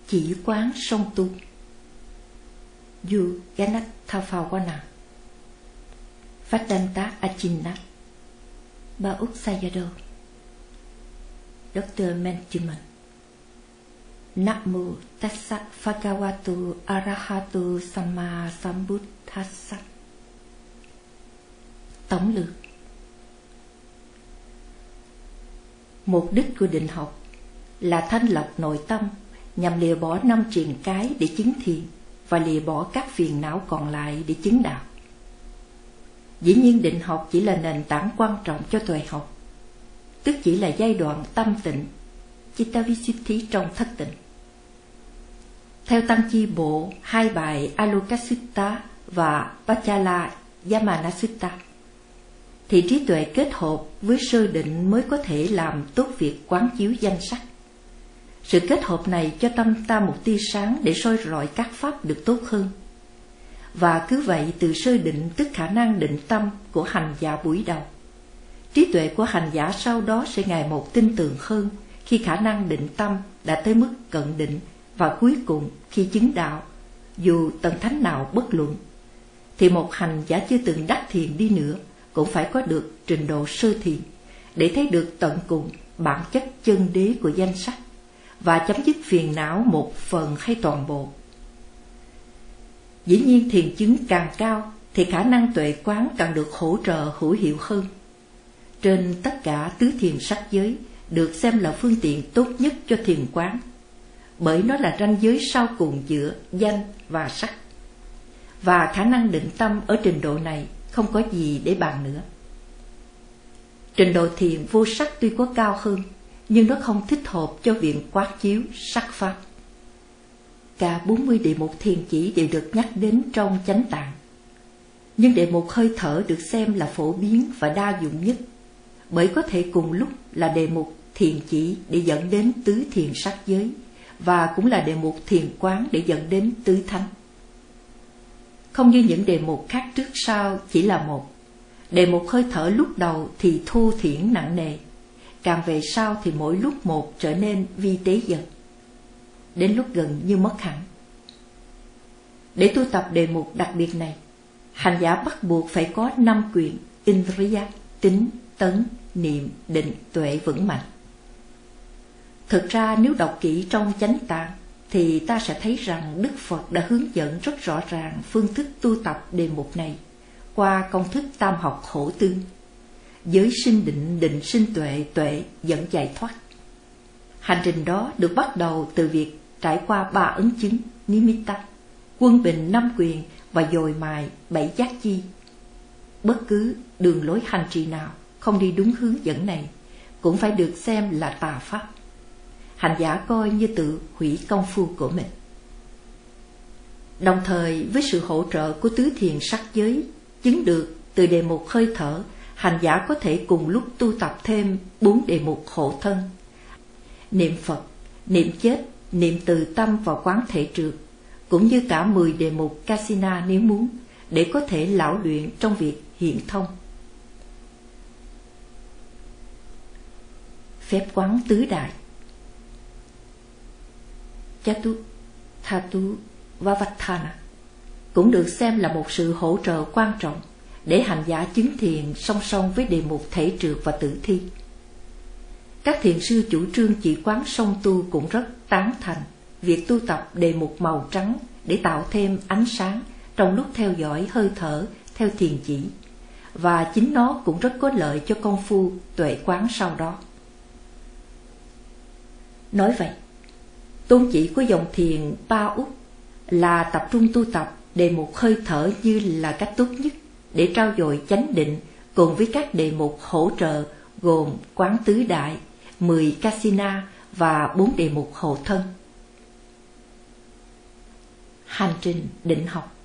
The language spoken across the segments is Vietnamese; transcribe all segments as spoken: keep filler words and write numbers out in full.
chỉ quán song tu. Yu Ganat Thapawana Vedanta Achinna Ba Úc Sayadaw Doctor Management. Namo Tassa Bhagavato Arahato Samma Sambuddhassa. Tổng lược. Mục đích của định học là thanh lọc nội tâm nhằm lìa bỏ năm triền cái để chứng thiền và lìa bỏ các phiền não còn lại để chứng đạo. Dĩ nhiên định học chỉ là nền tảng quan trọng cho tuệ học, tức chỉ là giai đoạn tâm tịnh, Chittavisuddhi trong thất tịnh. Theo Tăng Chi Bộ, hai bài Alokasutta và Paccala-yamana Sutta, thì trí tuệ kết hợp với sơ định mới có thể làm tốt việc quán chiếu danh sắc. Sự kết hợp này cho tâm ta một tia sáng để soi rọi các pháp được tốt hơn. Và cứ vậy, từ sơ định tức khả năng định tâm của hành giả buổi đầu, trí tuệ của hành giả sau đó sẽ ngày một tin tưởng hơn khi khả năng định tâm đã tới mức cận định, và cuối cùng khi chứng đạo, dù tầng thánh nào bất luận, thì một hành giả chưa từng đắc thiền đi nữa cũng phải có được trình độ sơ thiền để thấy được tận cùng bản chất chân đế của danh sắc và chấm dứt phiền não một phần hay toàn bộ. Dĩ nhiên thiền chứng càng cao thì khả năng tuệ quán càng được hỗ trợ hữu hiệu hơn. Trên tất cả tứ thiền sắc giới được xem là phương tiện tốt nhất cho thiền quán, bởi nó là ranh giới sau cùng giữa danh và sắc. Và khả năng định tâm ở trình độ này không có gì để bàn nữa. Trình độ thiền vô sắc tuy có cao hơn, nhưng nó không thích hợp cho việc quán chiếu sắc pháp. Cả bốn mươi đề mục thiền chỉ đều được nhắc đến trong Chánh Tạng, nhưng đề mục hơi thở được xem là phổ biến và đa dụng nhất, bởi có thể cùng lúc là đề mục thiền chỉ để dẫn đến tứ thiền sắc giới, và cũng là đề mục thiền quán để dẫn đến tứ thánh. Không như những đề mục khác trước sau chỉ là một. Đề mục hơi thở lúc đầu thì thu thiển nặng nề, càng về sau thì mỗi lúc một trở nên vi tế dần, đến lúc gần như mất hẳn. Để tu tập đề mục đặc biệt này, hành giả bắt buộc phải có năm quyền Indriya, tính, tấn, niệm, định, tuệ vững mạnh. Thực ra nếu đọc kỹ trong Chánh Tạng thì ta sẽ thấy rằng Đức Phật đã hướng dẫn rất rõ ràng phương thức tu tập đề mục này qua công thức tam học khổ tương: giới sinh định, định sinh tuệ, tuệ dẫn giải thoát. Hành trình đó được bắt đầu từ việc trải qua ba ấn chứng Nimitta, quân bình năm quyền và dồi mài bảy giác chi. Bất cứ đường lối hành trì nào không đi đúng hướng dẫn này cũng phải được xem là tà pháp. Hành giả coi như tự hủy công phu của mình. Đồng thời với sự hỗ trợ của tứ thiền sắc giới chứng được từ đề mục hơi thở, hành giả có thể cùng lúc tu tập thêm bốn đề mục hộ thân: niệm Phật, niệm chết, niệm từ tâm và quán thể trượt, cũng như cả mười đề mục Kasina nếu muốn, để có thể lão luyện trong việc hiện thông. Phép quán tứ đại Chatu, Thatu, Vavatthana cũng được xem là một sự hỗ trợ quan trọng để hành giả chứng thiền song song với đề mục thể trượt và tử thi. Các thiền sư chủ trương chỉ quán song tu cũng rất tán thành việc tu tập đề mục màu trắng để tạo thêm ánh sáng trong lúc theo dõi hơi thở theo thiền chỉ, và chính nó cũng rất có lợi cho công phu tuệ quán sau đó. Nói vậy, tôn chỉ của dòng thiền Ba Úc là tập trung tu tập đề mục hơi thở như là cách tốt nhất để trau dồi chánh định, cùng với các đề mục hỗ trợ gồm quán tứ đại, mười Kasina và bốn đề mục hộ thân. Hành trình định học.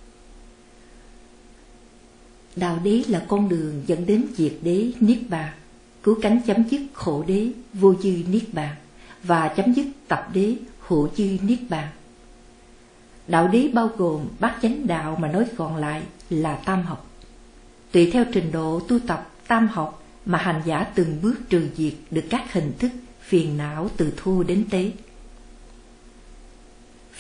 Đạo đế là con đường dẫn đến diệt đế niết bàn, cứu cánh chấm dứt khổ đế vô dư niết bàn và chấm dứt tập đế hữu dư niết bàn. Đạo đế bao gồm bát chánh đạo, mà nói còn lại là tam học. Tùy theo trình độ tu tập tam học mà hành giả từng bước trừ diệt được các hình thức phiền não từ thô đến tế.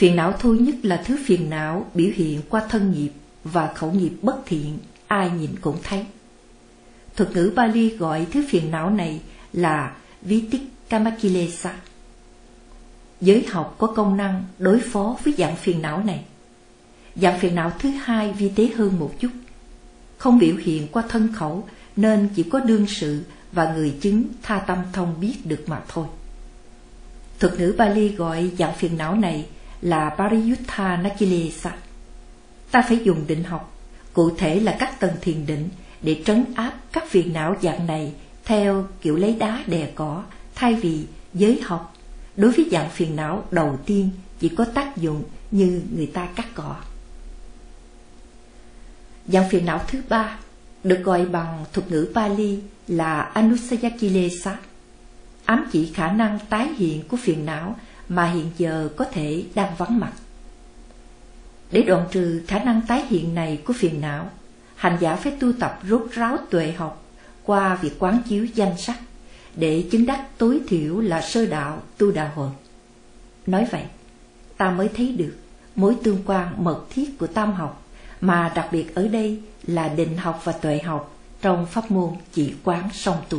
Phiền não thô nhất là thứ phiền não biểu hiện qua thân nghiệp và khẩu nghiệp bất thiện, ai nhìn cũng thấy. Thuật ngữ Pali gọi thứ phiền não này là Vitikkamakilesa. Giới học có công năng đối phó với dạng phiền não này. Dạng phiền não thứ hai vi tế hơn một chút, không biểu hiện qua thân khẩu nên chỉ có đương sự và người chứng tha tâm thông biết được mà thôi. Thuật ngữ Pali gọi dạng phiền não này là Pariyutta Nakilesa. Ta phải dùng định học, cụ thể là các tầng thiền định, để trấn áp các phiền não dạng này theo kiểu lấy đá đè cỏ, thay vì giới học đối với dạng phiền não đầu tiên chỉ có tác dụng như người ta cắt cỏ. Dạng phiền não thứ ba được gọi bằng thuật ngữ Pali là Anusayakilesa, ám chỉ khả năng tái hiện của phiền não mà hiện giờ có thể đang vắng mặt. Để đoạn trừ khả năng tái hiện này của phiền não, hành giả phải tu tập rốt ráo tuệ học qua việc quán chiếu danh sắc để chứng đắc tối thiểu là sơ đạo tu đà hoàn. Nói vậy, ta mới thấy được mối tương quan mật thiết của tam học, mà đặc biệt ở đây là định học và tuệ học trong pháp môn chỉ quán song tu.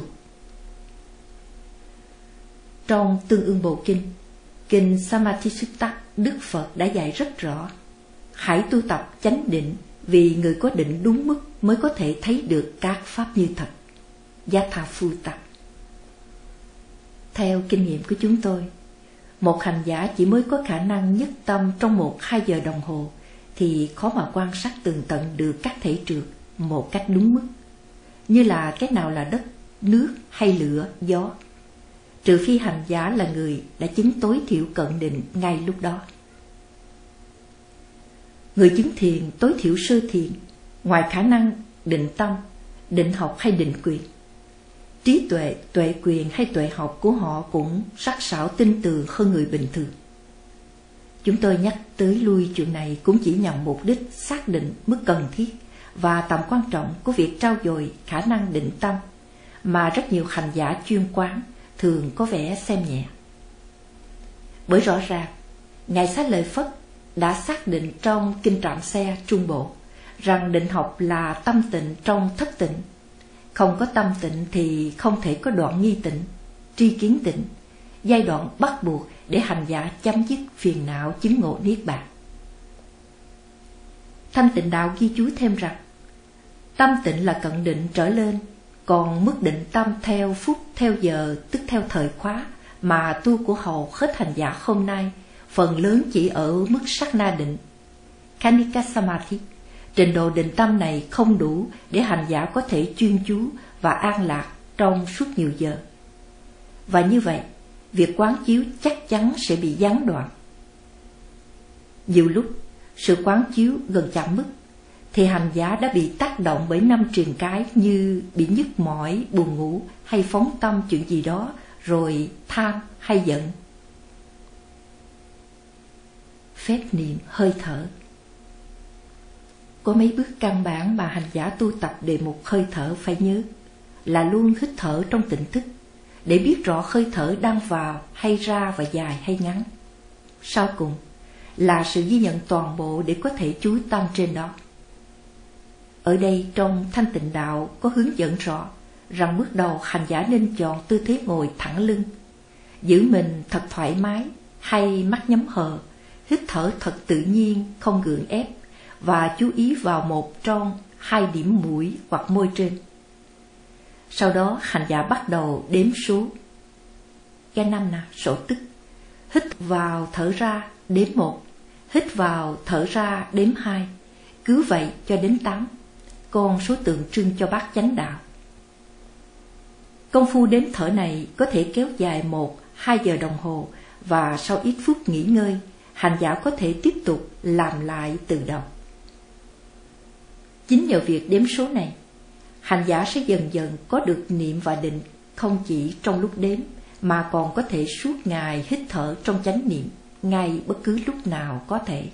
Trong Tương ưng Bộ Kinh, Kinh Samadhisutta, Đức Phật đã dạy rất rõ: hãy tu tập chánh định, vì người có định đúng mức mới có thể thấy được các pháp như thật. Yathafuta. Theo kinh nghiệm của chúng tôi, một hành giả chỉ mới có khả năng nhất tâm trong một hai giờ đồng hồ thì khó mà quan sát tường tận được các thể trượt một cách đúng mức, như là cái nào là đất, nước hay lửa, gió, trừ phi hành giả là người đã chứng tối thiểu cận định ngay lúc đó. Người chứng thiền tối thiểu sơ thiền, ngoài khả năng định tâm, định học hay định quyền, trí tuệ, tuệ quyền hay tuệ học của họ cũng sắc sảo tinh tường hơn người bình thường. Chúng tôi nhắc tới lui chuyện này cũng chỉ nhằm mục đích xác định mức cần thiết và tầm quan trọng của việc trau dồi khả năng định tâm mà rất nhiều hành giả chuyên quán thường có vẻ xem nhẹ. Bởi rõ ràng, Ngài Xá Lợi Phất đã xác định trong Kinh Trạm Xe Trung Bộ rằng định học là tâm tịnh trong thất tịnh. Không có tâm tịnh thì không thể có đoạn nghi tịnh, tri kiến tịnh, giai đoạn bắt buộc để hành giả chấm dứt phiền não chứng ngộ niết bàn. Thanh Tịnh Đạo ghi chú thêm rằng tâm tịnh là cận định trở lên, còn mức định tâm theo phút, theo giờ, tức theo thời khóa mà tu của hầu hết hành giả hôm nay phần lớn chỉ ở mức sát na định, Khanika Samadhi. Trình độ định tâm này không đủ để hành giả có thể chuyên chú và an lạc trong suốt nhiều giờ. Và như vậy, việc quán chiếu chắc chắn sẽ bị gián đoạn. Nhiều lúc, sự quán chiếu gần chạm mức, thì hành giả đã bị tác động bởi năm triền cái như bị nhức mỏi, buồn ngủ hay phóng tâm chuyện gì đó, rồi tham hay giận. Phép niệm hơi thở. Có mấy bước căn bản mà hành giả tu tập đề mục hơi thở phải nhớ là luôn hít thở trong tỉnh thức, để biết rõ hơi thở đang vào hay ra và dài hay ngắn. Sau cùng là sự ghi nhận toàn bộ để có thể chú tâm trên đó. Ở đây trong Thanh Tịnh Đạo có hướng dẫn rõ rằng bước đầu hành giả nên chọn tư thế ngồi thẳng lưng, giữ mình thật thoải mái hay mắt nhắm hờ, hít thở thật tự nhiên, không gượng ép, và chú ý vào một trong hai điểm mũi hoặc môi trên. Sau đó hành giả bắt đầu đếm số. Cái năm nè, sổ tức. Hít vào thở ra đếm một, hít vào thở ra đếm hai, cứ vậy cho đến tám, con số tượng trưng cho bát chánh đạo. Công phu đếm thở này có thể kéo dài một, hai giờ đồng hồ, và sau ít phút nghỉ ngơi, hành giả có thể tiếp tục làm lại từ đầu. Chính nhờ việc đếm số này, hành giả sẽ dần dần có được niệm và định không chỉ trong lúc đếm, mà còn có thể suốt ngày hít thở trong chánh niệm, ngay bất cứ lúc nào có thể.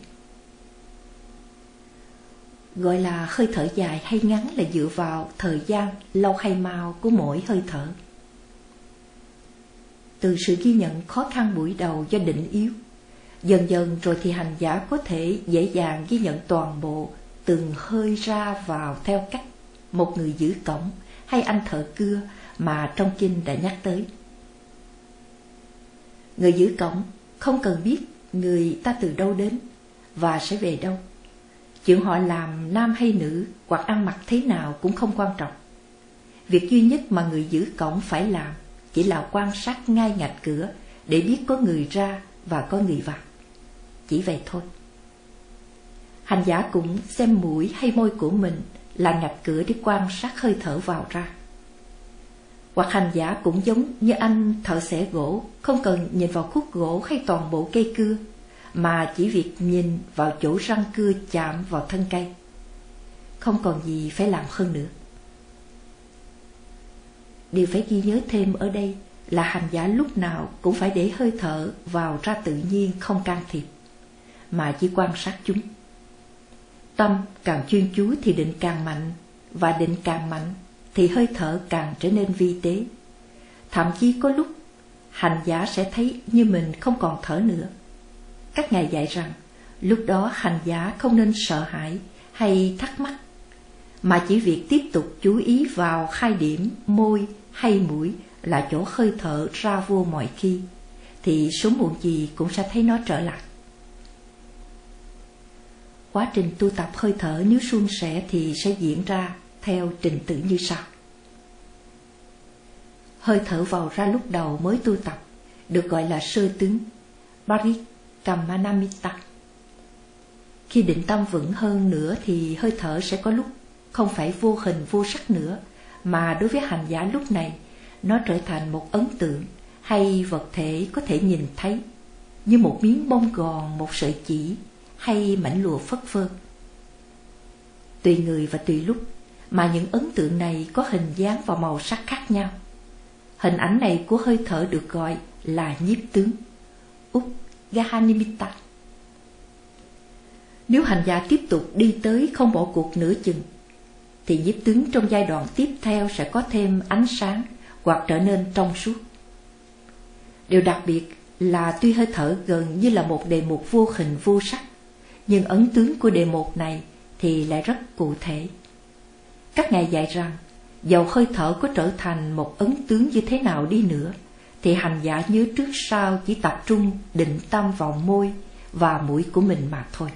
Gọi là hơi thở dài hay ngắn là dựa vào thời gian lâu hay mau của mỗi hơi thở. Từ sự ghi nhận khó khăn buổi đầu do định yếu, Dần dần rồi thì hành giả có thể dễ dàng ghi nhận toàn bộ từng hơi ra vào theo cách một người giữ cổng hay anh thợ cưa mà trong kinh đã nhắc tới. Người giữ cổng không cần biết người ta từ đâu đến và sẽ về đâu. Chuyện họ làm nam hay nữ hoặc ăn mặc thế nào cũng không quan trọng. Việc duy nhất mà người giữ cổng phải làm chỉ là quan sát ngay ngạch cửa để biết có người ra và có người vào. Chỉ vậy thôi. Hành giả cũng xem mũi hay môi của mình là ngạch cửa để quan sát hơi thở vào ra. Hoặc hành giả cũng giống như anh thợ xẻ gỗ, không cần nhìn vào khúc gỗ hay toàn bộ cây cưa, mà chỉ việc nhìn vào chỗ răng cưa chạm vào thân cây. Không còn gì phải làm hơn nữa. Điều phải ghi nhớ thêm ở đây là hành giả lúc nào cũng phải để hơi thở vào ra tự nhiên, không can thiệp, mà chỉ quan sát chúng. Tâm càng chuyên chú thì định càng mạnh, và định càng mạnh thì hơi thở càng trở nên vi tế. Thậm chí có lúc hành giả sẽ thấy như mình không còn thở nữa. Các ngài dạy rằng lúc đó hành giả không nên sợ hãi hay thắc mắc, mà chỉ việc tiếp tục chú ý vào hai điểm môi hay mũi là chỗ hơi thở ra vô mọi khi, thì sớm muộn gì cũng sẽ thấy nó trở lại. Quá trình tu tập hơi thở nếu suôn sẻ thì sẽ diễn ra theo trình tự như sau. Hơi thở vào ra lúc đầu mới tu tập được gọi là sơ tướng, Parikkammanamitta. Khi định tâm vững hơn nữa thì hơi thở sẽ có lúc không phải vô hình vô sắc nữa, mà đối với hành giả lúc này nó trở thành một ấn tượng hay vật thể có thể nhìn thấy, như một miếng bông gòn, một sợi chỉ hay mảnh lụa phất phơ. Tùy người và tùy lúc mà những ấn tượng này có hình dáng và màu sắc khác nhau. Hình ảnh này của hơi thở được gọi là nhiếp tướng, Udgahanimitta. Nếu hành giả tiếp tục đi tới không bỏ cuộc nửa chừng, thì nhiếp tướng trong giai đoạn tiếp theo sẽ có thêm ánh sáng hoặc trở nên trong suốt. Điều đặc biệt là tuy hơi thở gần như là một đề mục vô hình vô sắc, nhưng ấn tướng của đề mục này thì lại rất cụ thể. Các ngài dạy rằng dầu hơi thở có trở thành một ấn tướng như thế nào đi nữa, thì hành giả nhớ trước sau chỉ tập trung định tâm vào môi và mũi của mình mà thôi.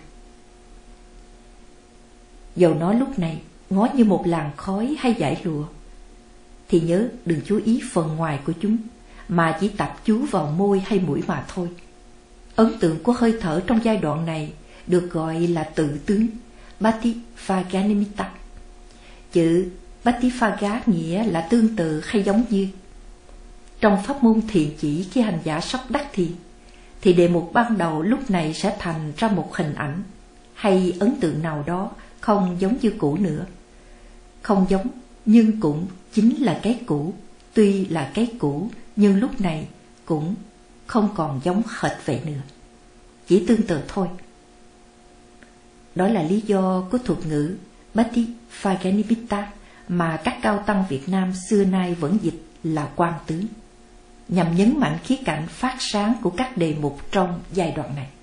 Dầu nó lúc này ngó như một làn khói hay dải lụa, thì nhớ đừng chú ý phần ngoài của chúng, mà chỉ tập chú vào môi hay mũi mà thôi. Ấn tượng của hơi thở trong giai đoạn này được gọi là tự tướng, Patiphaganimitta. Chữ Patiphaga nghĩa là tương tự hay giống như. Trong pháp môn thiền chỉ, khi hành giả sắp đắc thiền, thì đề mục ban đầu lúc này sẽ thành ra một hình ảnh hay ấn tượng nào đó không giống như cũ nữa. Không giống nhưng cũng chính là cái cũ, tuy là cái cũ nhưng lúc này cũng không còn giống hệt vậy nữa, chỉ tương tự thôi. Đó là lý do của thuật ngữ Patiphaganimitta mà các cao tăng Việt Nam xưa nay vẫn dịch là quang tướng, nhằm nhấn mạnh khía cạnh phát sáng của các đề mục trong giai đoạn này.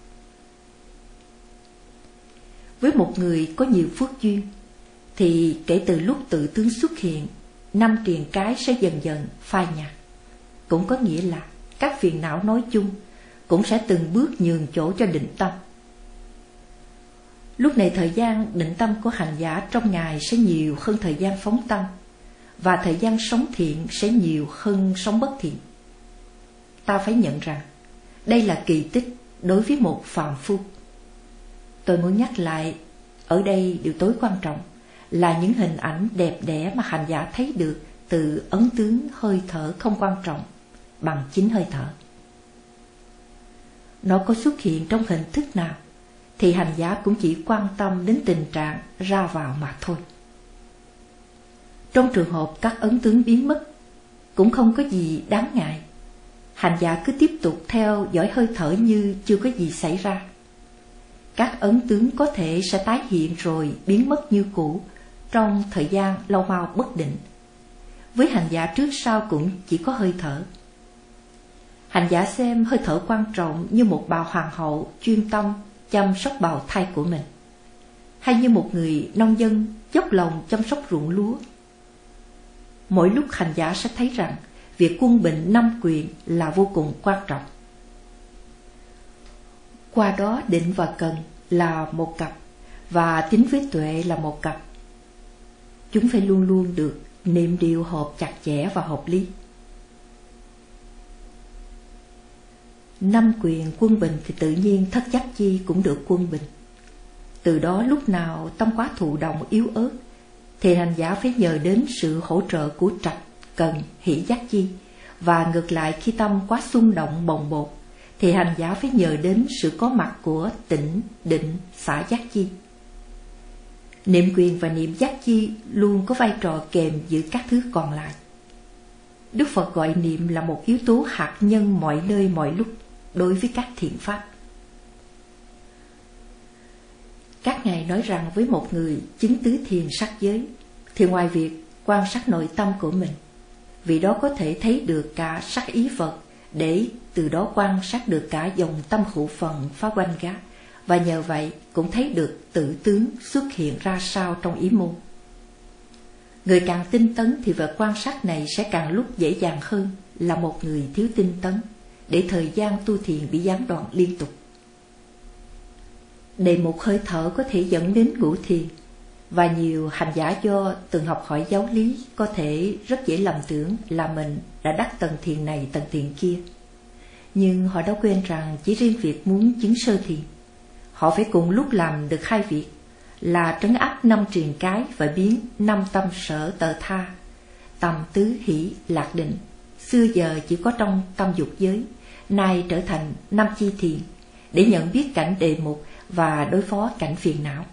Với một người có nhiều phước duyên, thì kể từ lúc tự tướng xuất hiện, năm triền cái sẽ dần dần phai nhạt. Cũng có nghĩa là các phiền não nói chung cũng sẽ từng bước nhường chỗ cho định tâm. Lúc này thời gian định tâm của hành giả trong ngày sẽ nhiều hơn thời gian phóng tâm, và thời gian sống thiện sẽ nhiều hơn sống bất thiện. Ta phải nhận rằng đây là kỳ tích đối với một phàm phu. Tôi muốn nhắc lại ở đây điều tối quan trọng là những hình ảnh đẹp đẽ mà hành giả thấy được từ ấn tướng hơi thở không quan trọng bằng chính hơi thở. Nó có xuất hiện trong hình thức nào thì hành giả cũng chỉ quan tâm đến tình trạng ra vào mà thôi. Trong trường hợp các ấn tướng biến mất cũng không có gì đáng ngại. Hành giả cứ tiếp tục theo dõi hơi thở như chưa có gì xảy ra. Các ấn tướng có thể sẽ tái hiện rồi biến mất như cũ trong thời gian lâu mau bất định. Với hành giả trước sau cũng chỉ có hơi thở. Hành giả xem hơi thở quan trọng như một bà hoàng hậu chuyên tâm chăm sóc bào thai của mình, hay như một người nông dân dốc lòng chăm sóc ruộng lúa. Mỗi lúc hành giả sẽ thấy rằng việc quân bình năm quyền là vô cùng quan trọng. Qua đó định và cần là một cặp, và tín với tuệ là một cặp. Chúng phải luôn luôn được niệm điều hợp chặt chẽ và hợp lý. Năm quyền quân bình thì tự nhiên thất giác chi cũng được quân bình. Từ đó lúc nào tâm quá thụ động yếu ớt thì hành giả phải nhờ đến sự hỗ trợ của trạch, cần, hỷ giác chi. Và ngược lại, khi tâm quá xung động bồng bột thì hành giả phải nhờ đến sự có mặt của tĩnh, định, xả giác chi. Niệm quyền và niệm giác chi luôn có vai trò kèm giữ các thứ còn lại. Đức Phật gọi niệm là một yếu tố hạt nhân mọi nơi mọi lúc đối với các thiện pháp. Các ngài nói rằng với một người chứng tứ thiền sắc giới thì ngoài việc quan sát nội tâm của mình, vì đó có thể thấy được cả sắc ý Phật, để từ đó quan sát được cả dòng tâm hữu phần phá quanh gác, và nhờ vậy cũng thấy được tự tướng xuất hiện ra sao trong ý môn. Người càng tinh tấn thì việc quan sát này sẽ càng lúc dễ dàng hơn là một người thiếu tinh tấn, để thời gian tu thiền bị gián đoạn liên tục. Đề mục hơi thở có thể dẫn đến ngủ thiền, và nhiều hành giả do từng học hỏi giáo lý có thể rất dễ lầm tưởng là mình đã đắc tầng thiền này tầng thiền kia. Nhưng họ đã quên rằng chỉ riêng việc muốn chứng sơ thiền, họ phải cùng lúc làm được hai việc là trấn áp năm triền cái và biến năm tâm sở tờ tha, tâm tứ hỷ lạc định, xưa giờ chỉ có trong tâm dục giới, nay trở thành năm chi thiền, để nhận biết cảnh đề mục và đối phó cảnh phiền não.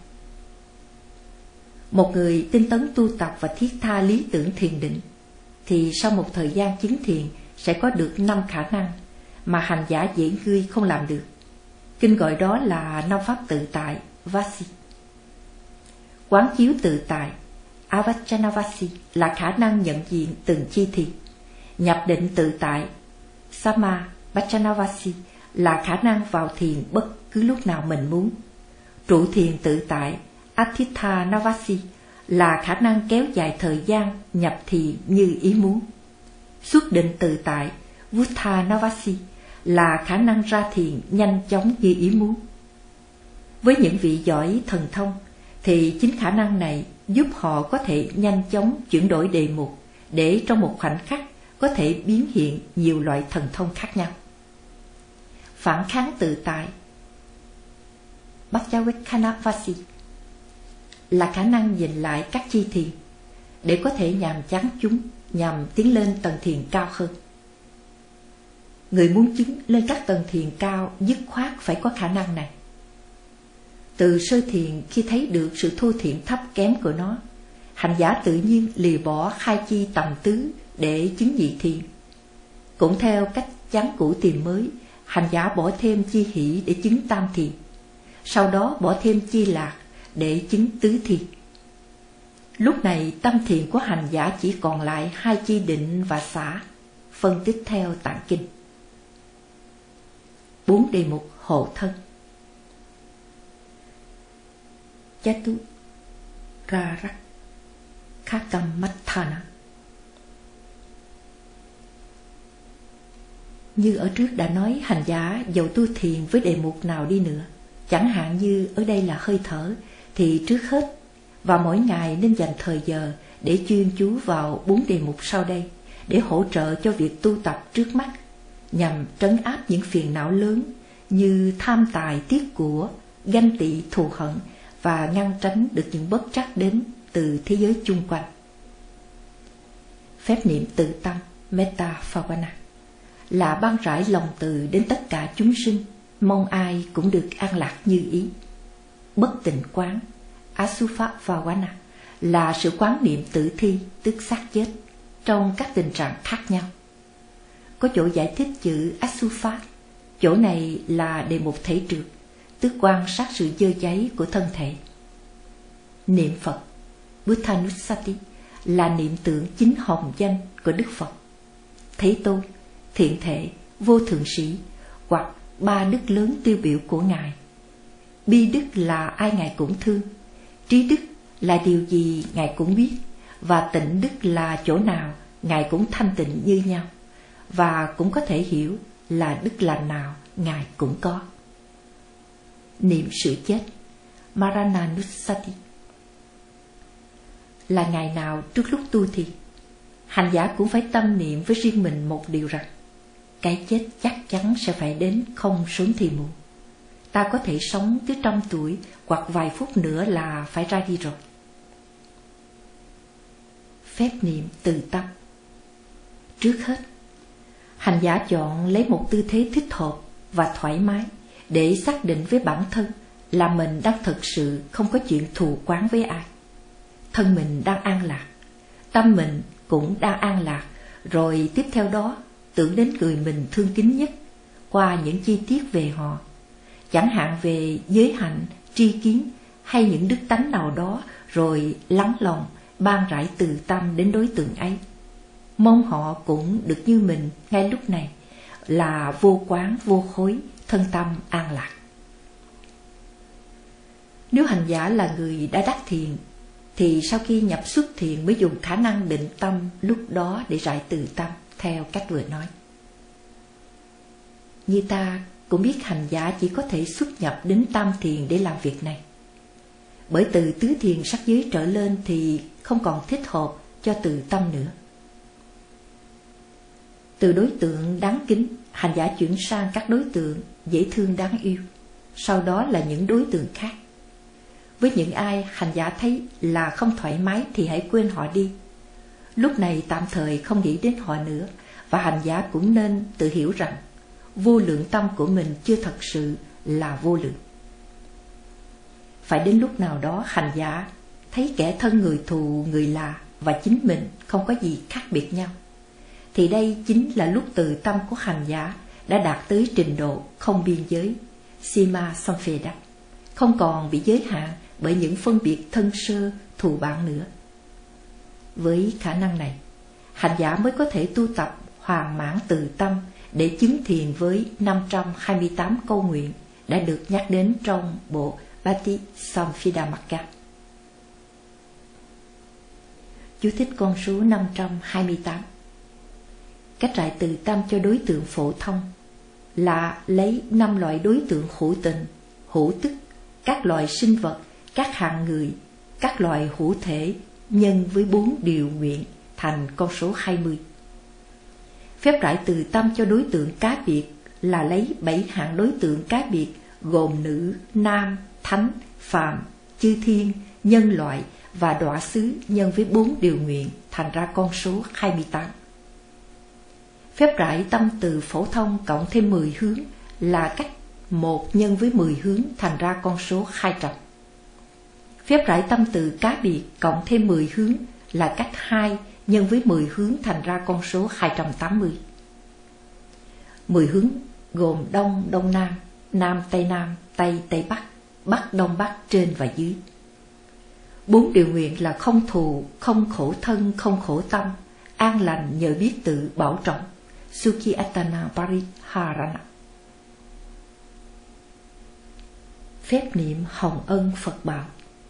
Một người tinh tấn tu tập và thiết tha lý tưởng thiền định thì sau một thời gian chứng thiền sẽ có được năm khả năng mà hành giả dễ ngươi không làm được. Kinh gọi đó là năm pháp tự tại, Vasi. Quán chiếu tự tại, Avachanavasi, là khả năng nhận diện từng chi thiền. Nhập định tự tại, Sama Bachanavasi, là khả năng vào thiền bất cứ lúc nào mình muốn. Trụ thiền tự tại, Atitha Navasi, là khả năng kéo dài thời gian nhập thiền như ý muốn. Xuất định tự tại, Vuttha Navasi, là khả năng ra thiền nhanh chóng như ý muốn. Với những vị giỏi thần thông thì chính khả năng này giúp họ có thể nhanh chóng chuyển đổi đề mục, để trong một khoảnh khắc có thể biến hiện nhiều loại thần thông khác nhau. Phản kháng tự tại, Bhajavekhanavasi, là khả năng nhìn lại các chi thiền để có thể nhàm chán chúng, nhằm tiến lên tầng thiền cao hơn. Người muốn chứng lên các tầng thiền cao dứt khoát phải có khả năng này. Từ sơ thiền, khi thấy được sự thua thiện thấp kém của nó, hành giả tự nhiên lìa bỏ khai chi tầm tứ để chứng nhị thiền. Cũng theo cách chán cũ tìm mới, hành giả bỏ thêm chi hỷ để chứng tam thiền, sau đó bỏ thêm chi lạc để chứng tứ thiền. Lúc này tâm thiền của hành giả chỉ còn lại hai chi định và xả. Phân tích theo Tạng Kinh. Bốn đề mục hộ thân. Chatu Rarak Khakamatthana. Như ở trước đã nói, hành giả dầu tu thiền với đề mục nào đi nữa, chẳng hạn như ở đây là hơi thở, thì trước hết và mỗi ngày nên dành thời giờ để chuyên chú vào bốn đề mục sau đây, để hỗ trợ cho việc tu tập trước mắt, nhằm trấn áp những phiền não lớn như tham tài tiếc của, ganh tị thù hận, và ngăn tránh được những bất trắc đến từ thế giới chung quanh. Phép niệm tự tâm Metta Bhavana là ban rải lòng từ đến tất cả chúng sinh, mong ai cũng được an lạc như ý. Bất tịnh quán Asupha Bhavana là sự quán niệm tử thi, tức xác chết, trong các tình trạng khác nhau. Có chỗ giải thích chữ Asupha, chỗ này là đề mục thể trượt, tức quan sát sự dơ cháy của thân thể. Niệm Phật Buddhanussati là niệm tưởng chính hồng danh của Đức Phật, Thế Tôn, Thiện Thể, vô thượng sĩ hoặc ba đức lớn tiêu biểu của Ngài. Bi đức là ai Ngài cũng thương, trí đức là điều gì Ngài cũng biết, và tịnh đức là chỗ nào Ngài cũng thanh tịnh như nhau, và cũng có thể hiểu là đức lành nào Ngài cũng có. Niệm sự chết, Marananusati, là ngày nào trước lúc tu thi, hành giả cũng phải tâm niệm với riêng mình một điều rằng cái chết chắc chắn sẽ phải đến, không sớm thì muộn. Ta có thể sống tới trăm tuổi hoặc vài phút nữa là phải ra đi rồi. Phép niệm từ tâm. Trước hết, hành giả chọn lấy một tư thế thích hợp và thoải mái để xác định với bản thân là mình đang thực sự không có chuyện thù oán với ai. Thân mình đang an lạc, tâm mình cũng đang an lạc, rồi tiếp theo đó tưởng đến người mình thương kính nhất qua những chi tiết về họ, chẳng hạn về giới hạnh, tri kiến hay những đức tánh nào đó, rồi lắng lòng ban rải từ tâm đến đối tượng ấy. Mong họ cũng được như mình ngay lúc này, là vô quán vô khối, thân tâm an lạc. Nếu hành giả là người đã đắc thiền, thì sau khi nhập xuất thiền mới dùng khả năng định tâm lúc đó để rải từ tâm theo cách vừa nói. Như ta cũng biết hành giả chỉ có thể xuất nhập đến tam thiền để làm việc này, bởi từ tứ thiền sắc giới trở lên thì không còn thích hợp cho từ tâm nữa. Từ đối tượng đáng kính, hành giả chuyển sang các đối tượng dễ thương đáng yêu, sau đó là những đối tượng khác. Với những ai hành giả thấy là không thoải mái thì hãy quên họ đi. Lúc này tạm thời không nghĩ đến họ nữa, và hành giả cũng nên tự hiểu rằng vô lượng tâm của mình chưa thật sự là vô lượng. Phải đến lúc nào đó hành giả thấy kẻ thân người thù người lạ và chính mình không có gì khác biệt nhau, thì đây chính là lúc từ tâm của hành giả đã đạt tới trình độ không biên giới, Sima Samveda, không còn bị giới hạn bởi những phân biệt thân sơ thù bạn nữa. Với khả năng này, hành giả mới có thể tu tập hoàn mãn từ tâm để chứng thiền với năm trăm hai mươi tám câu nguyện đã được nhắc đến trong bộ Patisamphidamaka. Chú thích con số năm trăm hai mươi tám. Cách rải từ tâm cho đối tượng phổ thông là lấy năm loại đối tượng hữu tình, hữu tức, các loại sinh vật, các hạng người, các loại hữu thể nhân với bốn điều nguyện thành con số hai mươi. Phép rải từ tâm cho đối tượng cá biệt là lấy bảy hạng đối tượng cá biệt gồm nữ, nam, thánh, phàm, chư thiên, nhân loại và đọa xứ nhân với bốn điều nguyện thành ra con số hai mươi tám. Phép rải tâm từ phổ thông cộng thêm mười hướng là cách một nhân với mười hướng thành ra con số hai trăm. Phép rải tâm từ cá biệt cộng thêm mười hướng là cách hai nhân với mười hướng thành ra con số hai trăm tám mươi. mười hướng gồm đông, đông nam, nam, tây nam, tây, tây bắc, bắc, đông bắc, trên và dưới. Bốn điều nguyện là không thù, không khổ thân, không khổ tâm, an lành nhờ biết tự bảo trọng, Sukhi Atana Pariharana. Phép niệm hồng ân Phật bảo.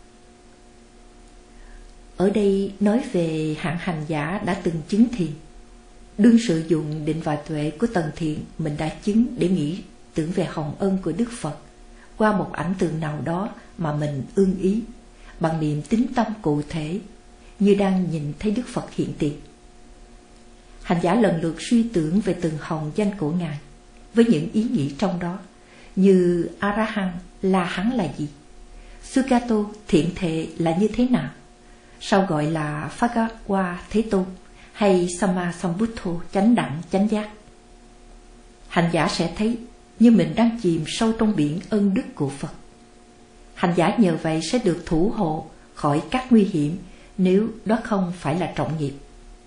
Ở đây nói về hạng hành giả đã từng chứng thiền, đương sử dụng định và tuệ của tầng thiền mình đã chứng để nghĩ tưởng về hồng ân của Đức Phật qua một ảnh tượng nào đó mà mình ưng ý, bằng niệm tín tâm cụ thể, như đang nhìn thấy Đức Phật hiện tiền. Hành giả lần lượt suy tưởng về từng hồng danh của Ngài, với những ý nghĩ trong đó, như A-ra-hăng là hắn là gì, Sugato thiện thệ là như thế nào, sao gọi là Phagakwa Thế Tôn, hay Sama Sambuddho chánh đẳng chánh giác. Hành giả sẽ thấy như mình đang chìm sâu trong biển ân đức của Phật. Hành giả nhờ vậy sẽ được thủ hộ khỏi các nguy hiểm, nếu đó không phải là trọng nghiệp.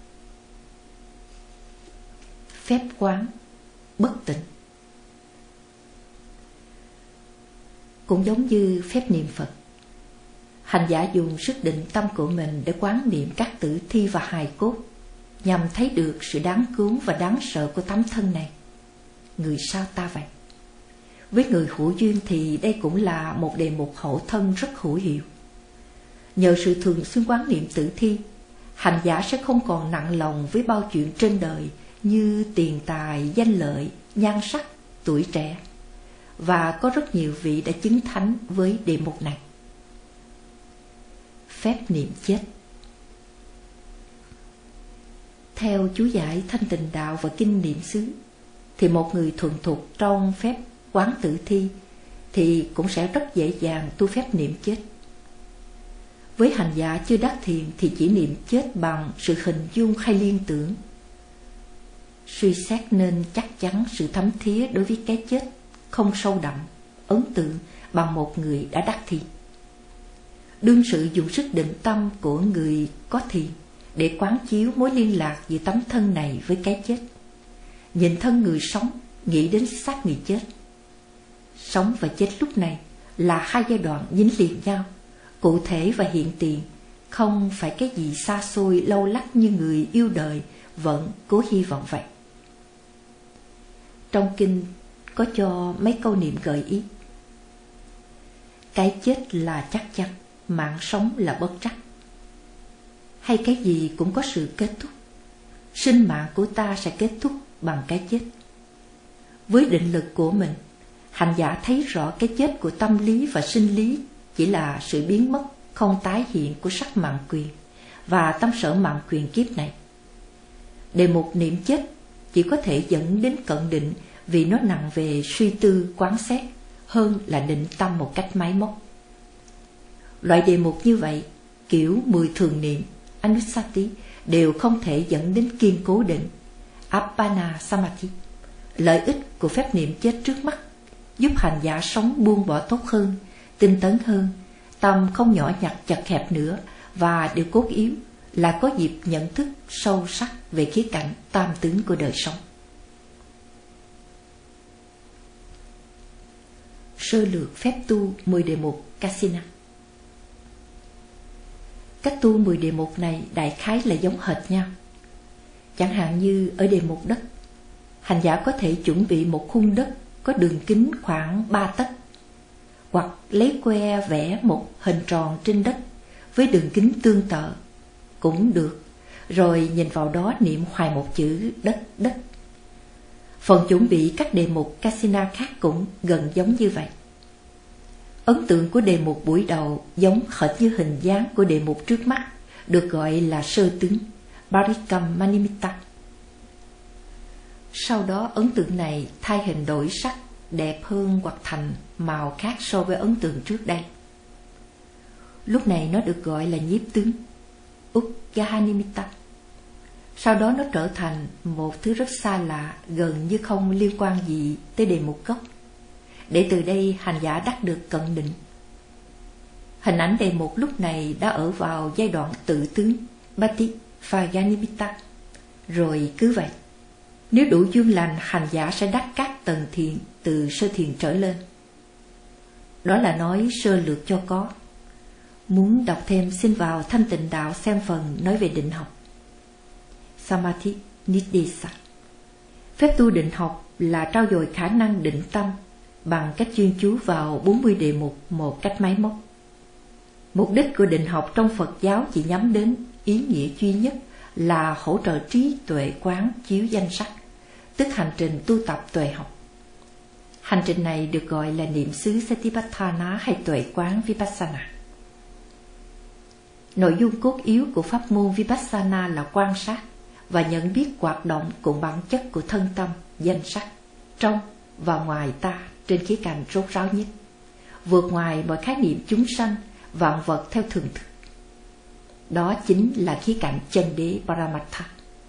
Phép quán bất tịnh cũng giống như phép niệm Phật. Hành giả dùng sức định tâm của mình để quán niệm các tử thi và hài cốt, nhằm thấy được sự đáng cứu và đáng sợ của tấm thân này. người sao ta vậy? Với người hữu duyên thì đây cũng là một đề mục hậu thân rất hữu hiệu. Nhờ sự thường xuyên quán niệm tử thi, hành giả sẽ không còn nặng lòng với bao chuyện trên đời như tiền tài, danh lợi, nhan sắc, tuổi trẻ. Và có rất nhiều vị đã chứng thánh với đề mục này. Phép niệm chết. Theo chú giải Thanh Tịnh Đạo và Kinh Niệm xứ, thì một người thuần thục trong phép quán tử thi thì cũng sẽ rất dễ dàng tu phép niệm chết. Với hành giả chưa đắc thiền thì chỉ niệm chết bằng sự hình dung hay liên tưởng. Suy xét nên chắc chắn sự thấm thía đối với cái chết không sâu đậm, ấn tượng bằng một người đã đắc thiền. Đương sự dùng sức định tâm của người có thiền để quán chiếu mối liên lạc giữa tấm thân này với cái chết. Nhìn thân người sống, nghĩ đến xác người chết. Sống và chết lúc này là hai giai đoạn dính liền nhau, cụ thể và hiện tiền, không phải cái gì xa xôi lâu lắc như người yêu đời vẫn cố hy vọng vậy. Trong kinh có cho mấy câu niệm gợi ý. Cái chết là chắc chắn, mạng sống là bất trắc. Hay cái gì cũng có sự kết thúc. Sinh mạng của ta sẽ kết thúc bằng cái chết. Với định lực của mình, hành giả thấy rõ cái chết của tâm lý và sinh lý chỉ là sự biến mất không tái hiện của sắc mạng quyền và tâm sở mạng quyền kiếp này. Đề mục niệm chết chỉ có thể dẫn đến cận định vì nó nặng về suy tư quán xét hơn là định tâm một cách máy móc. Loại đề mục như vậy, kiểu mười thường niệm, Anusati, đều không thể dẫn đến kiên cố định, Appana Samadhi. Lợi ích của phép niệm chết trước mắt giúp hành giả sống buông bỏ tốt hơn, tinh tấn hơn, tâm không nhỏ nhặt chật hẹp nữa, và điều cốt yếu là có dịp nhận thức sâu sắc về khía cạnh tam tướng của đời sống. Sơ lược phép tu mười đề mục Kasina. Cách tu mười đề mục này đại khái là giống hệt nhau. Chẳng hạn như ở đề mục đất, hành giả có thể chuẩn bị một khung đất có đường kính khoảng ba tấc, hoặc lấy que vẽ một hình tròn trên đất với đường kính tương tự cũng được, rồi nhìn vào đó niệm hoài một chữ đất đất. Phần chuẩn bị các đề mục Kasina khác cũng gần giống như vậy. Ấn tượng của đề mục buổi đầu giống hệt như hình dáng của đề mục trước mắt, được gọi là sơ tướng, Parikam Manimitta. Sau đó ấn tượng này thay hình đổi sắc, đẹp hơn hoặc thành màu khác so với ấn tượng trước đây. Lúc này nó được gọi là nhiếp tướng, Udgahanimitta. Sau đó nó trở thành một thứ rất xa lạ, gần như không liên quan gì tới đề mục gốc, để từ đây hành giả đắc được cận định. Hình ảnh đề mục lúc này đã ở vào giai đoạn tự tướng, Bhattivaganimitta. Rồi cứ vậy, nếu đủ duyên lành, hành giả sẽ đắc các tầng thiền từ sơ thiền trở lên. Đó là nói sơ lược cho có. Muốn đọc thêm xin vào Thanh Tịnh Đạo xem phần nói về định học. Samadhi Nidesa. Phép tu định học là trao dồi khả năng định tâm bằng cách chuyên chú vào bốn mươi đề mục một cách máy móc. Mục đích của định học trong Phật giáo chỉ nhắm đến ý nghĩa duy nhất là hỗ trợ trí tuệ quán chiếu danh sắc, tức hành trình tu tập tuệ học. Hành trình này được gọi là niệm xứ Satipatthana hay tuệ quán Vipassana. Nội dung cốt yếu của pháp môn Vipassana là quan sát và nhận biết hoạt động cùng bản chất của thân tâm, danh sắc, trong và ngoài ta trên khía cạnh rốt ráo nhất, vượt ngoài mọi khái niệm chúng sanh, vạn vật theo thường thức. Đó chính là khía cạnh chân đế Paramattha.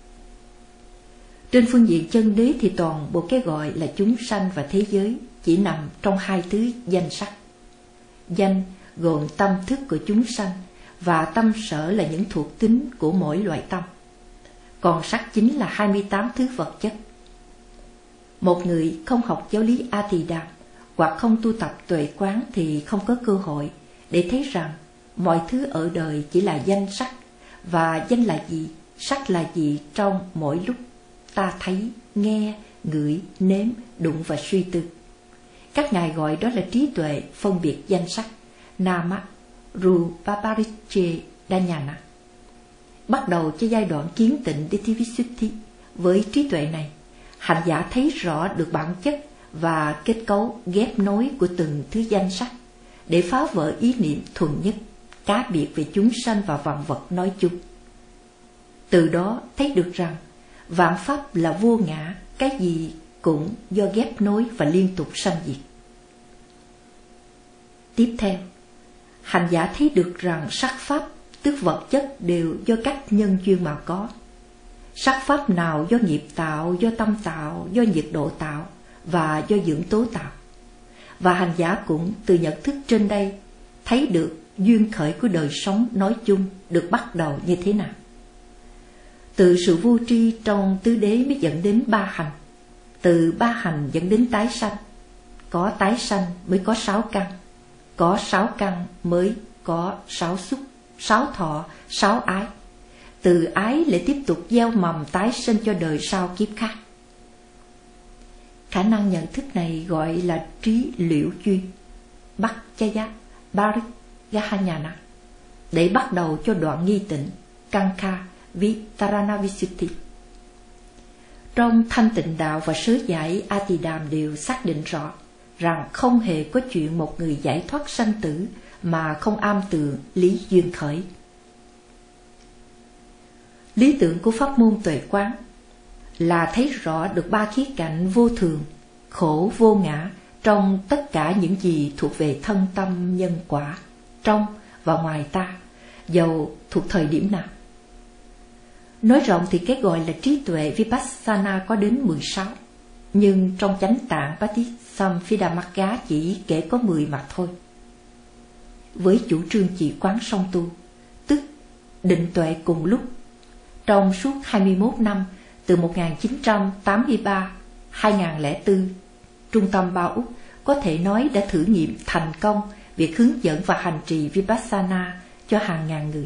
Trên phương diện chân đế thì toàn bộ cái gọi là chúng sanh và thế giới chỉ nằm trong hai thứ danh sắc. Danh gồm tâm thức của chúng sanh và tâm sở là những thuộc tính của mỗi loại tâm. Còn sắc chính là hai mươi tám thứ vật chất. Một người không học giáo lý A Tỳ Đàm hoặc không tu tập tuệ quán thì không có cơ hội để thấy rằng mọi thứ ở đời chỉ là danh sắc, và danh là gì, sắc là gì trong mỗi lúc ta thấy, nghe, ngửi, nếm, đụng và suy tư. Các ngài gọi đó là trí tuệ phân biệt danh sắc, Nama Rupapariche Dhyana. Bắt đầu cho giai đoạn kiến tịnh Ditthivisuddhi. Với trí tuệ này, hành giả thấy rõ được bản chất và kết cấu ghép nối của từng thứ danh sắc để phá vỡ ý niệm thuần nhất, cá biệt về chúng sanh và vạn vật nói chung. Từ đó thấy được rằng vạn pháp là vô ngã, cái gì cũng do ghép nối và liên tục sanh diệt. Tiếp theo, hành giả thấy được rằng sắc pháp tức vật chất đều do các nhân duyên mà có. Sắc pháp nào do nghiệp tạo, do tâm tạo, do nhiệt độ tạo và do dưỡng tố tạo. Và hành giả cũng từ nhận thức trên đây thấy được duyên khởi của đời sống nói chung được bắt đầu như thế nào. Từ sự vô tri trong tứ đế mới dẫn đến ba hành, từ ba hành dẫn đến tái sanh. Có tái sanh mới có sáu căn, có sáu căn mới có sáu xúc, sáu thọ, sáu ái. Từ ái lại tiếp tục gieo mầm tái sinh cho đời sau kiếp khác. Khả năng nhận thức này gọi là trí liễu duyên, Bhakchaya Parigahanyana, để bắt đầu cho đoạn nghi tịnh, Kankha Vitarana Visuddhi. Trong thanh tịnh đạo và sớ giải Atidam đều xác định rõ rằng không hề có chuyện một người giải thoát sanh tử mà không am tường lý duyên khởi. Lý tưởng của pháp môn tuệ quán là thấy rõ được ba khía cạnh vô thường, khổ, vô ngã trong tất cả những gì thuộc về thân tâm nhân quả, trong và ngoài ta, dầu thuộc thời điểm nào. Nói rộng thì cái gọi là trí tuệ Vipassana có đến mười sáu, nhưng trong chánh tạng Patisamphidamagga chỉ kể có mười mà thôi. Với chủ trương chỉ quán song tu, tức định tuệ cùng lúc, trong suốt hai mươi mốt năm từ một nghìn chín trăm tám mươi ba đến hai nghìn lẻ bốn, Trung tâm Bao Úc có thể nói đã thử nghiệm thành công việc hướng dẫn và hành trì Vipassana cho hàng ngàn người.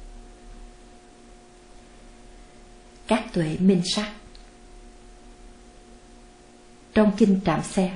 Các tuệ minh sát. Trong kinh Trạm Xe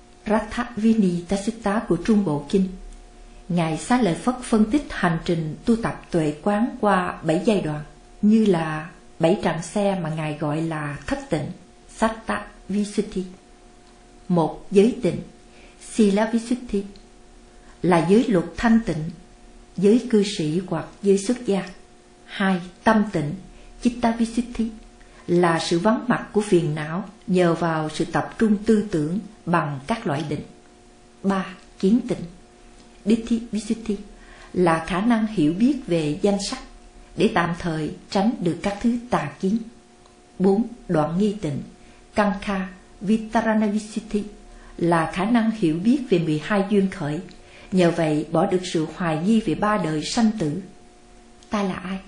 Rathavinita của Trung Bộ Kinh, Ngài Xá Lợi Phất phân tích hành trình tu tập tuệ quán qua bảy giai đoạn, như là bảy trạm xe mà Ngài gọi là thất tịnh, Satta Visuddhi. Một, giới tịnh, Sila Visuddhi, là giới luật thanh tịnh, giới cư sĩ hoặc giới xuất gia. Hai, tâm tịnh, Chitta Visuddhi, là sự vắng mặt của phiền não nhờ vào sự tập trung tư tưởng bằng các loại định. Ba, kiến tịnh, Ditthi Visuddhi, là khả năng hiểu biết về danh sắc để tạm thời tránh được các thứ tà kiến. Bốn, đoạn nghi tịnh, Kankha Vitarana Visuddhi, là khả năng hiểu biết về mười hai duyên khởi, nhờ vậy bỏ được sự hoài nghi về ba đời sanh tử. Ta là ai?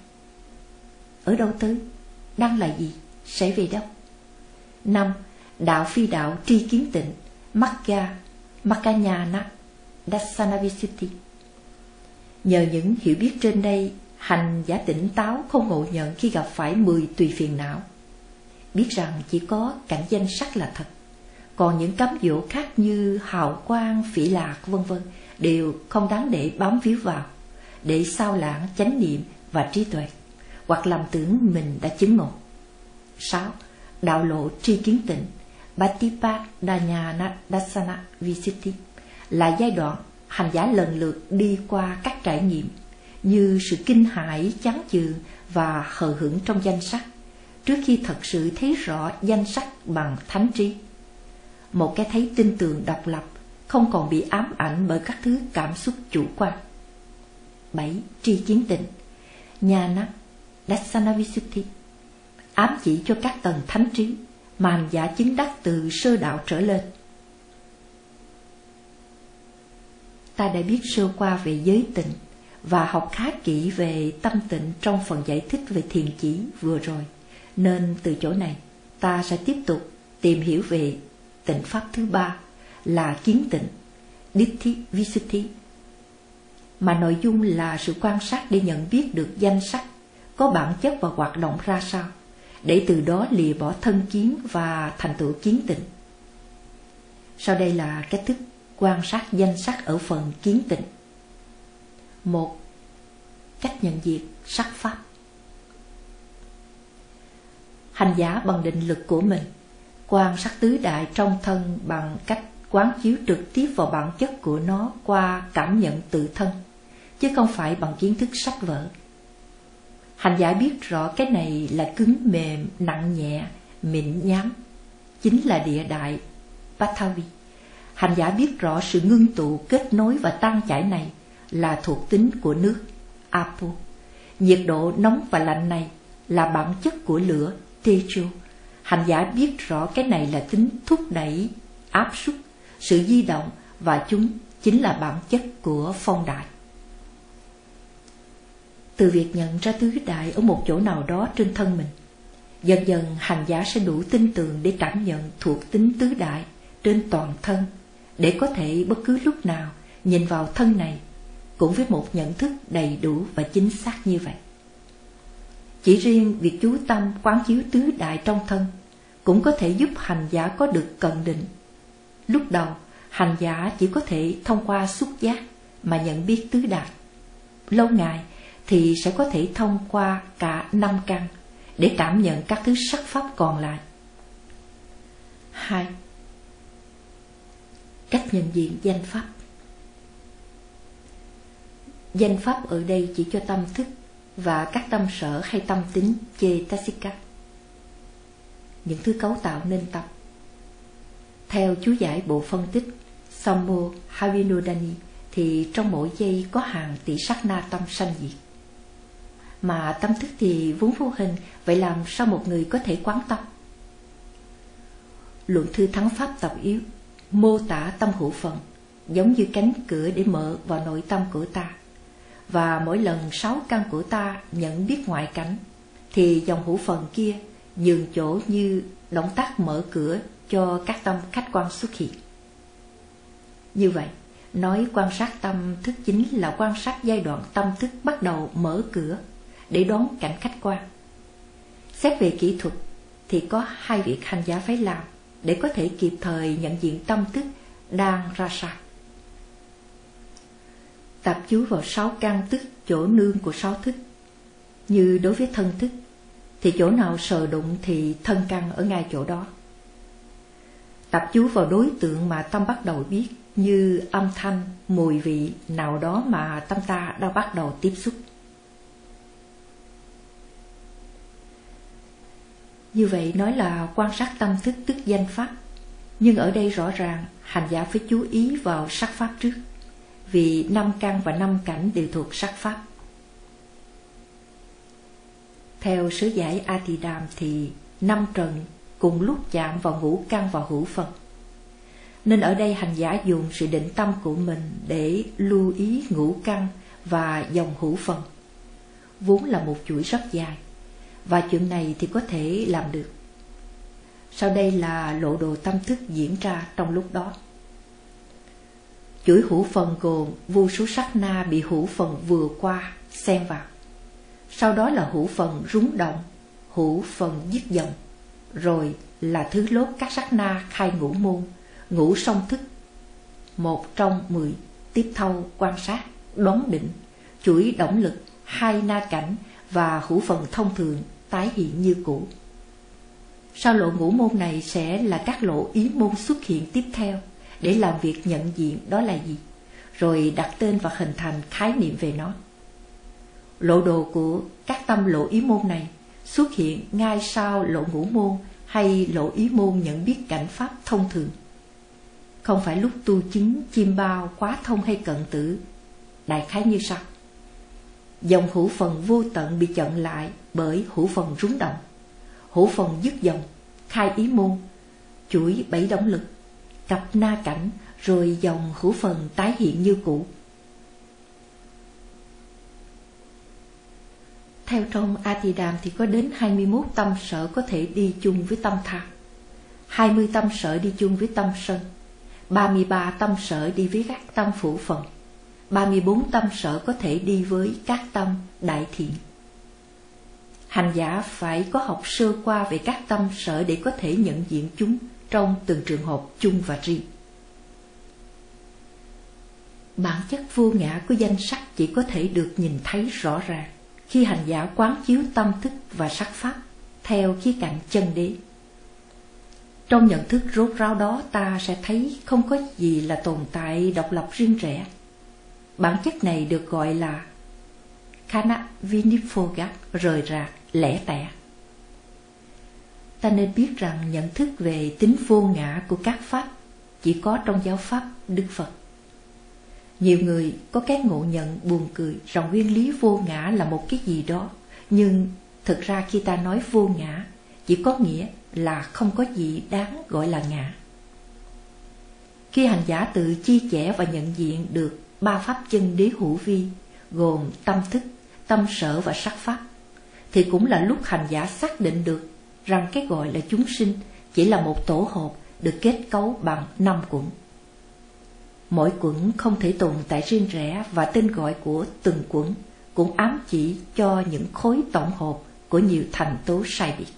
Ở đâu tới? Đang là gì? Sẽ về đâu? Năm, đạo phi đạo tri kiến tịnh, Magga Maganyana Dassana Visuddhi. Nhờ những hiểu biết trên đây, hành giả tỉnh táo không ngộ nhận khi gặp phải mười tùy phiền não, biết rằng chỉ có cảnh danh sắc là thật, còn những cám dỗ khác như hào quang, phỉ lạc, vân vân đều không đáng để bám víu vào, để sao lãng chánh niệm và trí tuệ, hoặc lầm tưởng mình đã chứng ngộ. Sáu, đạo lộ tri kiến tịnh, Bhattipadanyana Dassana Visuddhi, là giai đoạn hành giả lần lượt đi qua các trải nghiệm như sự kinh hãi, chán chường và hờ hững trong danh sắc, trước khi thật sự thấy rõ danh sắc bằng thánh trí. Một cái thấy tin tưởng độc lập, không còn bị ám ảnh bởi các thứ cảm xúc chủ quan. Bảy, tri kiến tịnh, Nhana Dassana Visuddhi, ám chỉ cho các tầng thánh trí mà hành giả chứng đắc từ sơ đạo trở lên. Ta đã biết sơ qua về giới tịnh và học khá kỹ về tâm tịnh trong phần giải thích về thiền chỉ vừa rồi, nên từ chỗ này ta sẽ tiếp tục tìm hiểu về tịnh pháp thứ ba là kiến tịnh, Ditthi Visuddhi, mà nội dung là sự quan sát để nhận biết được danh sắc có bản chất và hoạt động ra sao, để từ đó lìa bỏ thân kiến và thành tựu kiến tịnh. Sau đây là cách thức quan sát danh sắc ở phần kiến tịnh. Một. Cách nhận diện sắc pháp. Hành giả bằng định lực của mình quan sát tứ đại trong thân bằng cách quán chiếu trực tiếp vào bản chất của nó qua cảm nhận tự thân, chứ không phải bằng kiến thức sách vở. Hành giả biết rõ cái này là cứng mềm, nặng nhẹ, mịn nhám, chính là địa đại Pathavi. Hành giả biết rõ sự ngưng tụ, kết nối và tan chảy này là thuộc tính của nước Apo. Nhiệt độ nóng và lạnh này là bản chất của lửa Tejo. Hành giả biết rõ cái này là tính thúc đẩy, áp suất, sự di động, và chúng chính là bản chất của phong đại. Từ việc nhận ra tứ đại ở một chỗ nào đó trên thân mình, dần dần hành giả sẽ đủ tin tưởng để cảm nhận thuộc tính tứ đại trên toàn thân, để có thể bất cứ lúc nào nhìn vào thân này cũng với một nhận thức đầy đủ và chính xác như vậy. Chỉ riêng việc chú tâm quán chiếu tứ đại trong thân cũng có thể giúp hành giả có được cận định. Lúc đầu, hành giả chỉ có thể thông qua xúc giác mà nhận biết tứ đại. Lâu ngày thì sẽ có thể thông qua cả năm căn để cảm nhận các thứ sắc pháp còn lại. Hai. Cách nhận diện danh pháp. Danh pháp ở đây chỉ cho tâm thức và các tâm sở hay tâm tính Cetasika, những thứ cấu tạo nên tâm. Theo chú giải bộ phân tích Sammo Havinodani thì trong mỗi giây có hàng tỷ sát na tâm sanh diệt. Mà tâm thức thì vốn vô hình, vậy làm sao một người có thể quán tâm? Luận thư Thắng Pháp tập yếu mô tả tâm hữu phần giống như cánh cửa để mở vào nội tâm của ta, và mỗi lần sáu căn của ta nhận biết ngoại cảnh thì dòng hữu phần kia nhường chỗ như động tác mở cửa cho các tâm khách quan xuất hiện. Như vậy, nói quan sát tâm thức chính là quan sát giai đoạn tâm thức bắt đầu mở cửa để đón cảnh khách quan. Xét về kỹ thuật thì có hai việc hành giả phải làm để có thể kịp thời nhận diện tâm thức đang ra sao. Tập chú vào sáu căn tức chỗ nương của sáu thức. Như đối với thân thức thì chỗ nào sờ đụng thì thân căn ở ngay chỗ đó. Tập chú vào đối tượng mà tâm bắt đầu biết, như âm thanh, mùi vị nào đó mà tâm ta đang bắt đầu tiếp xúc. Như vậy nói là quan sát tâm thức tức danh pháp. Nhưng ở đây rõ ràng hành giả phải chú ý vào sắc pháp trước, vì năm căn và năm cảnh đều thuộc sắc pháp. Theo sớ giải Atidam thì năm trần cùng lúc chạm vào ngũ căn và hữu phần. Nên ở đây hành giả dùng sự định tâm của mình để lưu ý ngũ căn và dòng hữu phần, vốn là một chuỗi rất dài, và chuyện này thì có thể làm được. Sau đây là lộ đồ tâm thức diễn ra trong lúc đó. Chuỗi hữu phần gồm vô số sát na bị hữu phần vừa qua xen vào. Sau đó là hữu phần rúng động, hữu phần dứt dòng, rồi là thứ lốt các sát na khai ngũ môn, ngũ song thức. Một trong mười tiếp thâu quan sát, đoán định, chuỗi động lực, hai na cảnh và hữu phần thông thường tái hiện như cũ. Sau lộ ngũ môn này sẽ là các lộ ý môn xuất hiện tiếp theo để làm việc nhận diện đó là gì, rồi đặt tên và hình thành khái niệm về nó. Lộ đồ của các tâm lộ ý môn này xuất hiện ngay sau lộ ngũ môn hay lộ ý môn nhận biết cảnh pháp thông thường. Không phải lúc tu chứng chiêm bao, quá thông hay cận tử. Đại khái như sau: dòng hữu phần vô tận bị chặn lại bởi hữu phần rúng động, hữu phần dứt dòng, khai ý môn, chuỗi bảy động lực, cặp na cảnh, rồi dòng hữu phần tái hiện như cũ. Theo trong Atidam thì có đến hai mươi mốt tâm sở có thể đi chung với tâm tham, hai mươi tâm sở đi chung với tâm sân, ba mươi ba tâm sở đi với các tâm phụ phần, ba mươi bốn tâm sở có thể đi với các tâm đại thiện. Hành giả phải có học sơ qua về các tâm sở để có thể nhận diện chúng trong từng trường hợp chung và riêng. Bản chất vô ngã của danh sắc chỉ có thể được nhìn thấy rõ ràng khi hành giả quán chiếu tâm thức và sắc pháp theo khía cạnh chân đế. Trong nhận thức rốt ráo đó, ta sẽ thấy không có gì là tồn tại độc lập riêng rẽ. Bản chất này được gọi là Khana Viniphoga, rời rạc, lẻ tẻ. Ta nên biết rằng nhận thức về tính vô ngã của các pháp chỉ có trong giáo pháp Đức Phật. Nhiều người có cái ngộ nhận buồn cười rằng nguyên lý vô ngã là một cái gì đó, nhưng thực ra khi ta nói vô ngã chỉ có nghĩa là không có gì đáng gọi là ngã. Khi hành giả tự chia sẻ và nhận diện được ba pháp chân đế hữu vi gồm tâm thức, tâm sở và sắc pháp, thì cũng là lúc hành giả xác định được rằng cái gọi là chúng sinh chỉ là một tổ hợp được kết cấu bằng năm quẩn. Mỗi quẩn không thể tồn tại riêng rẽ, và tên gọi của từng quẩn cũng ám chỉ cho những khối tổng hợp của nhiều thành tố sai biệt.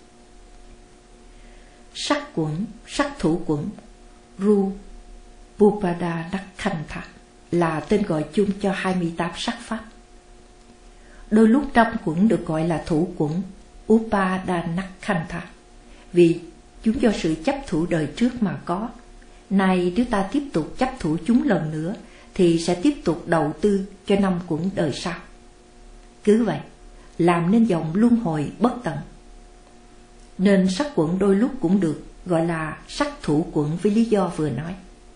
Sắc quẩn, sắc thủ quẩn, Ru Bupada Nakkhantha là tên gọi chung cho hai mươi tám sắc pháp. Đôi lúc trăm quẩn được gọi là thủ quẩn Upadanakkantha vì chúng do sự chấp thủ đời trước mà có. Nay nếu ta tiếp tục chấp thủ chúng lần nữa thì sẽ tiếp tục đầu tư cho năm quẩn đời sau. Cứ vậy, làm nên dòng luân hồi bất tận. Nên sắc quẩn đôi lúc cũng được gọi là sắc thủ quẩn với lý do vừa nói.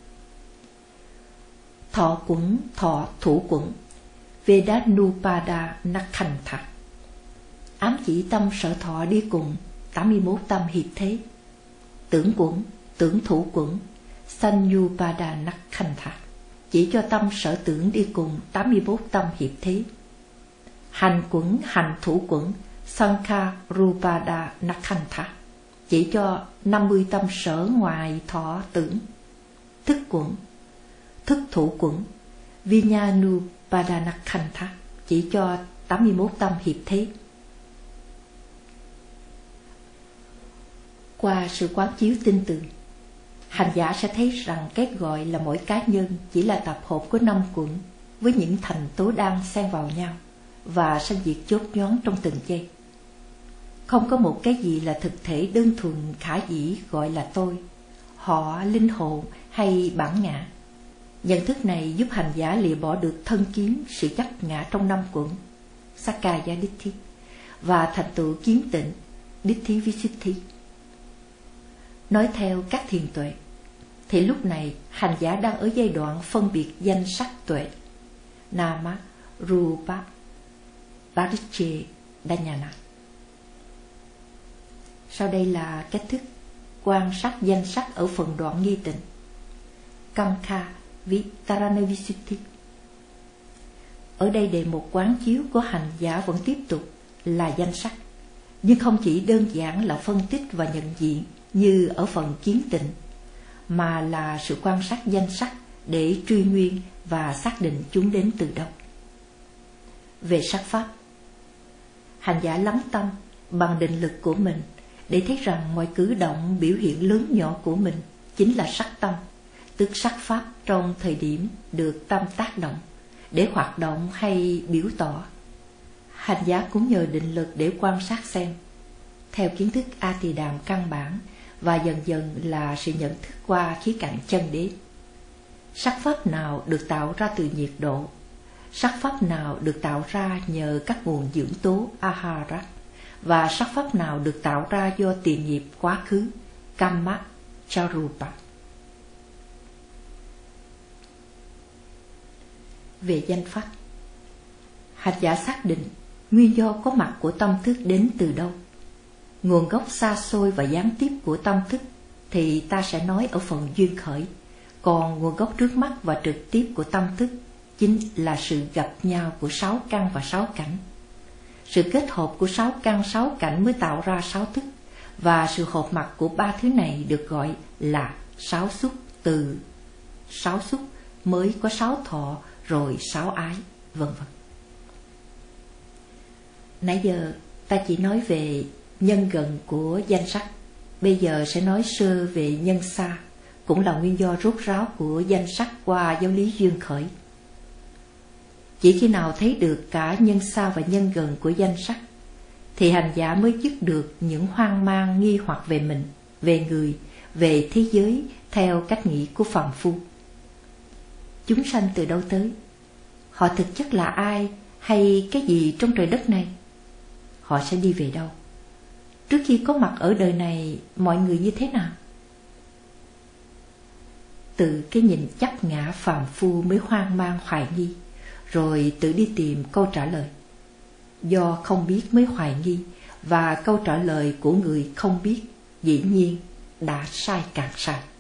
Thọ quẩn, thọ thủ quẩn Vedanupada Nakkhantha ám chỉ tâm sở thọ đi cùng tám mươi mốt tâm hiệp thế. Tưởng quẩn, tưởng thủ quẩn Sanyupada Nakkhantha chỉ cho tâm sở tưởng đi cùng tám mươi mốt tâm hiệp thế. Hành quẩn, hành thủ quẩn Sankharupada Nakkhantha chỉ cho năm mươi tâm sở ngoài thọ tưởng. Thức quẩn, thức thủ quẩn Vinyanupada Nakkhantha chỉ cho tám mươi mốt tâm hiệp thế. Qua sự quán chiếu tinh tường, hành giả sẽ thấy rằng cái gọi là mỗi cá nhân chỉ là tập hợp của năm quẩn với những thành tố đang xen vào nhau và sanh diệt chốt nhoáng trong từng giây. Không có một cái gì là thực thể đơn thuần khả dĩ gọi là tôi, họ, linh hồn hay bản ngã. Nhận thức này giúp hành giả lìa bỏ được thân kiến sự chấp ngã trong năm quẩn Sakkaya Ditthi và thành tựu kiến tịnh Ditthi Visiddhi. Nói theo các thiền tuệ thì lúc này hành giả đang ở giai đoạn phân biệt danh sắc tuệ Nama, Rupa, Parichedanyana. Sau đây là cách thức quan sát danh sắc ở phần đoạn nghi tịnh Kamkha Vitarana Visuddhi. Ở đây đề mục quán chiếu của hành giả vẫn tiếp tục là danh sắc, nhưng không chỉ đơn giản là phân tích và nhận diện như ở phần kiến tịnh, mà là sự quan sát danh sắc để truy nguyên và xác định chúng đến từ đâu. Về sắc pháp, hành giả lắng tâm bằng định lực của mình để thấy rằng mọi cử động biểu hiện lớn nhỏ của mình chính là sắc tâm, tức sắc pháp trong thời điểm được tâm tác động để hoạt động hay biểu tỏ. Hành giả cũng nhờ định lực để quan sát xem, theo kiến thức A Tỳ Đàm căn bản và dần dần là sự nhận thức qua khía cạnh chân đế. Sắc pháp nào được tạo ra từ nhiệt độ, sắc pháp nào được tạo ra nhờ các nguồn dưỡng tố Ahara, và sắc pháp nào được tạo ra do tiền nghiệp quá khứ Kamma Charupa. Về danh pháp, hành giả xác định nguyên do có mặt của tâm thức đến từ đâu. Nguồn gốc xa xôi và gián tiếp của tâm thức thì ta sẽ nói ở phần duyên khởi, còn nguồn gốc trước mắt và trực tiếp của tâm thức chính là sự gặp nhau của sáu căn và sáu cảnh. Sự kết hợp của sáu căn sáu cảnh mới tạo ra sáu thức, và sự hợp mặt của ba thứ này được gọi là sáu xúc. Từ sáu xúc mới có sáu thọ, rồi sáu ái, vân vân. Nãy giờ ta chỉ nói về nhân gần của danh sắc. Bây giờ sẽ nói sơ về nhân xa, cũng là nguyên do rốt ráo của danh sắc qua giáo lý duyên khởi. Chỉ khi nào thấy được cả nhân xa và nhân gần của danh sắc, thì hành giả mới dứt được những hoang mang nghi hoặc về mình, về người, về thế giới theo cách nghĩ của phàm phu. Chúng sanh từ đâu tới? Họ thực chất là ai hay cái gì trong trời đất này? Họ sẽ đi về đâu? Trước khi có mặt ở đời này, mọi người như thế nào? Từ cái nhìn chấp ngã phàm phu mới hoang mang hoài nghi, rồi tự đi tìm câu trả lời. Do không biết mới hoài nghi, và câu trả lời của người không biết dĩ nhiên đã sai càng sai.